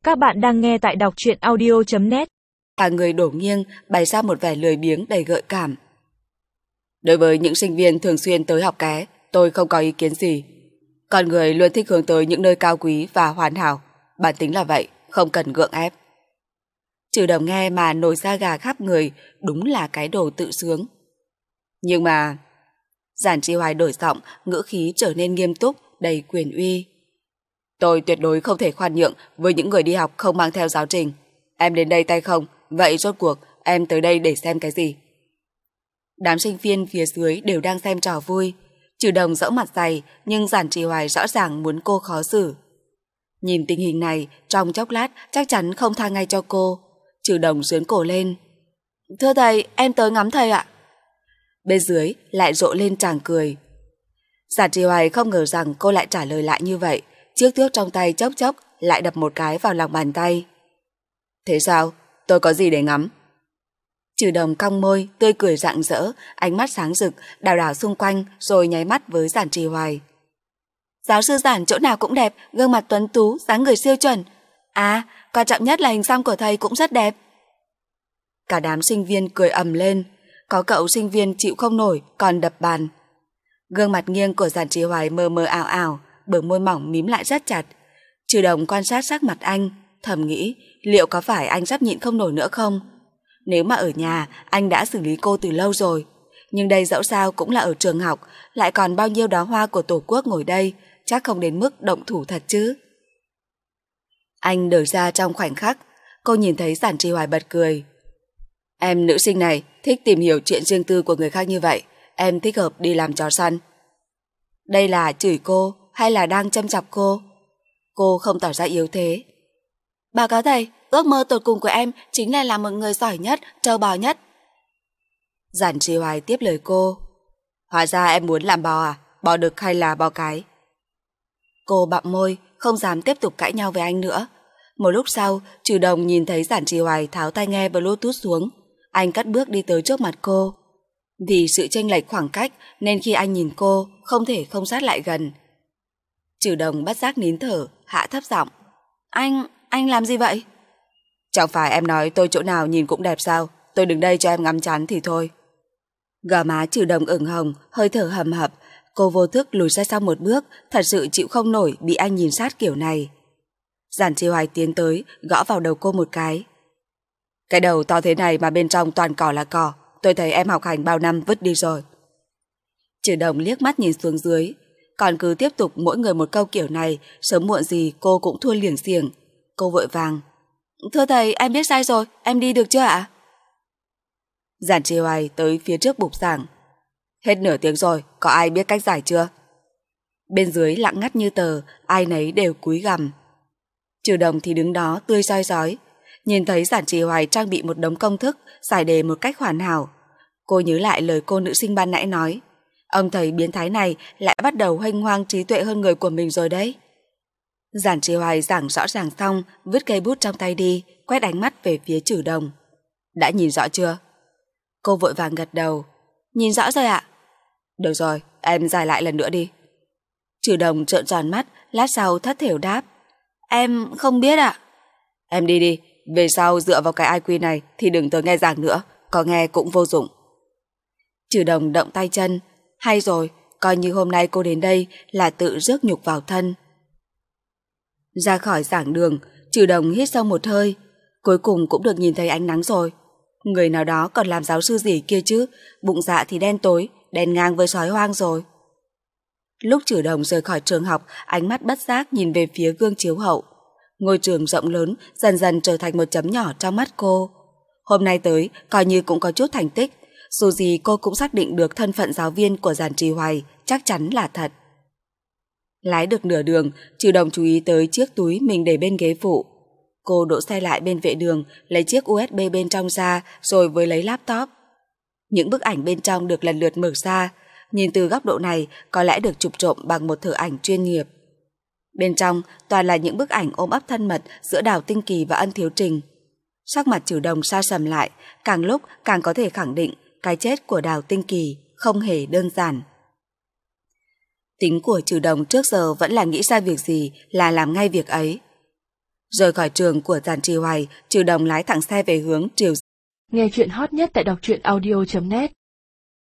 Các bạn đang nghe tại đọc truyện audio.net. Cả người đổ nghiêng, bày ra một vẻ lười biếng đầy gợi cảm. Đối với những sinh viên thường xuyên tới học ké, tôi không có ý kiến gì. Con người luôn thích hướng tới những nơi cao quý và hoàn hảo. Bản tính là vậy, không cần gượng ép. Trừ Đồng nghe mà nổi da gà khắp người, đúng là cái đồ tự sướng. Nhưng mà... Giản Chi Hoài đổi giọng, ngữ khí trở nên nghiêm túc, đầy quyền uy. Tôi tuyệt đối không thể khoan nhượng với những người đi học không mang theo giáo trình. Em đến đây tay không, vậy rốt cuộc em tới đây để xem cái gì? Đám sinh viên phía dưới đều đang xem trò vui. Trừ Đồng dẫu mặt dày, nhưng Giản Chi Hoài rõ ràng muốn cô khó xử. Nhìn tình hình này, trong chốc lát chắc chắn không tha ngay cho cô. Trừ Đồng xướn cổ lên. Thưa thầy, em tới ngắm thầy ạ. Bên dưới lại rộ lên tràng cười. Giản Chi Hoài không ngờ rằng cô lại trả lời lại như vậy. Chiếc thước trong tay chốc chốc lại đập một cái vào lòng bàn tay. Thế sao? Tôi có gì để ngắm? Trừ Đồng cong môi, tươi cười rạng rỡ, ánh mắt sáng rực, đảo đảo xung quanh rồi nháy mắt với Giản Chi Hoài. Giáo sư Giản chỗ nào cũng đẹp, gương mặt tuấn tú, dáng người siêu chuẩn. À, quan trọng nhất là hình xăm của thầy cũng rất đẹp. Cả đám sinh viên cười ầm lên, có cậu sinh viên chịu không nổi còn đập bàn. Gương mặt nghiêng của Giản Chi Hoài mờ mờ ảo ảo, bờ môi mỏng mím lại rất chặt. Trừ Đồng quan sát sắc mặt anh, thầm nghĩ liệu có phải anh sắp nhịn không nổi nữa không? Nếu mà ở nhà, anh đã xử lý cô từ lâu rồi. Nhưng đây dẫu sao cũng là ở trường học, lại còn bao nhiêu đóa hoa của Tổ quốc ngồi đây, chắc không đến mức động thủ thật chứ. Anh đờ ra trong khoảnh khắc, cô nhìn thấy Giản Chi Hoài bật cười. Em nữ sinh này thích tìm hiểu chuyện riêng tư của người khác như vậy, em thích hợp đi làm chó săn. Đây là chửi cô hay là đang châm chọc cô? Cô không tỏ ra yếu thế. Báo cáo thầy, ước mơ tột cùng của em chính là làm một người giỏi nhất, trâu bò nhất. Giản Chi Hoài tiếp lời cô. Hóa ra em muốn làm bò à? Bò đực hay là bò cái? Cô bặm môi, không dám tiếp tục cãi nhau với anh nữa. Một lúc sau, Trừ Đồng nhìn thấy Giản Chi Hoài tháo tai nghe Bluetooth xuống. Anh cất bước đi tới trước mặt cô. Vì sự chênh lệch khoảng cách nên khi anh nhìn cô, không thể không sát lại gần. Trừ Đồng bất giác nín thở, hạ thấp giọng. Anh làm gì vậy? Chẳng phải em nói tôi chỗ nào nhìn cũng đẹp sao? Tôi đứng đây cho em ngắm chán thì thôi. Gò má Trừ Đồng ửng hồng, hơi thở hầm hập. Cô vô thức lùi ra sau một bước, thật sự chịu không nổi bị anh nhìn sát kiểu này. Giản Chi Hoài tiến tới, gõ vào đầu cô một cái. Cái đầu to thế này mà bên trong toàn cỏ là cỏ. Tôi thấy em học hành bao năm vứt đi rồi. Trừ Đồng liếc mắt nhìn xuống dưới. Còn cứ tiếp tục mỗi người một câu kiểu này, sớm muộn gì cô cũng thua liểng xiềng. Cô vội vàng. Thưa thầy, em biết sai rồi, em đi được chưa ạ? Giản Chi Hoài tới phía trước bục giảng. Hết nửa tiếng rồi, có ai biết cách giải chưa? Bên dưới lặng ngắt như tờ, ai nấy đều cúi gằm. Trừ Đồng thì đứng đó tươi soi rói. Nhìn thấy Giản Chi Hoài trang bị một đống công thức, giải đề một cách hoàn hảo. Cô nhớ lại lời cô nữ sinh ban nãy nói. Ông thầy biến thái này lại bắt đầu huênh hoang trí tuệ hơn người của mình rồi đấy. Giản Chi Hoài giảng rõ ràng xong, vứt cây bút trong tay đi, quét ánh mắt về phía Trừ Đồng. Đã nhìn rõ chưa? Cô vội vàng gật đầu. Nhìn rõ rồi ạ. Được rồi, em giải lại lần nữa đi. Trừ Đồng trợn tròn mắt, lát sau thất thểu đáp. Em không biết ạ. Em đi đi, về sau dựa vào cái IQ này thì đừng tới nghe giảng nữa, có nghe cũng vô dụng. Trừ Đồng động tay chân. Hay rồi, coi như hôm nay cô đến đây là tự rước nhục vào thân. Ra khỏi giảng đường, Trừ Đồng hít sâu một hơi. Cuối cùng cũng được nhìn thấy ánh nắng rồi. Người nào đó còn làm giáo sư gì kia chứ, bụng dạ thì đen tối, đen ngang với sói hoang rồi. Lúc Trừ Đồng rời khỏi trường học, ánh mắt bất giác nhìn về phía gương chiếu hậu. Ngôi trường rộng lớn dần dần trở thành một chấm nhỏ trong mắt cô. Hôm nay tới, coi như cũng có chút thành tích. Dù gì cô cũng xác định được thân phận giáo viên của Giản Chi Hoài chắc chắn là thật. Lái được nửa đường, Trừ Đồng chú ý tới chiếc túi mình để bên ghế phụ. Cô đỗ xe lại bên vệ đường, lấy chiếc USB bên trong ra rồi mới lấy laptop. Những bức ảnh bên trong được lần lượt mở ra. Nhìn từ góc độ này có lẽ được chụp trộm bằng một thợ ảnh chuyên nghiệp. Bên trong toàn là những bức ảnh ôm ấp thân mật giữa Đào Tinh Kỳ và Ân Thiếu Trình. Sắc mặt Trừ Đồng sa sầm lại, càng lúc càng có thể khẳng định cái chết của Đào Tinh Kỳ không hề đơn giản. Tính của Trừ Đồng trước giờ vẫn là nghĩ ra việc gì là làm ngay việc ấy. Rời khỏi trường của Giản Trì Hoài, Trừ Đồng lái thẳng xe về hướng Triều. Nghe chuyện hot nhất tại đọc truyện audio.net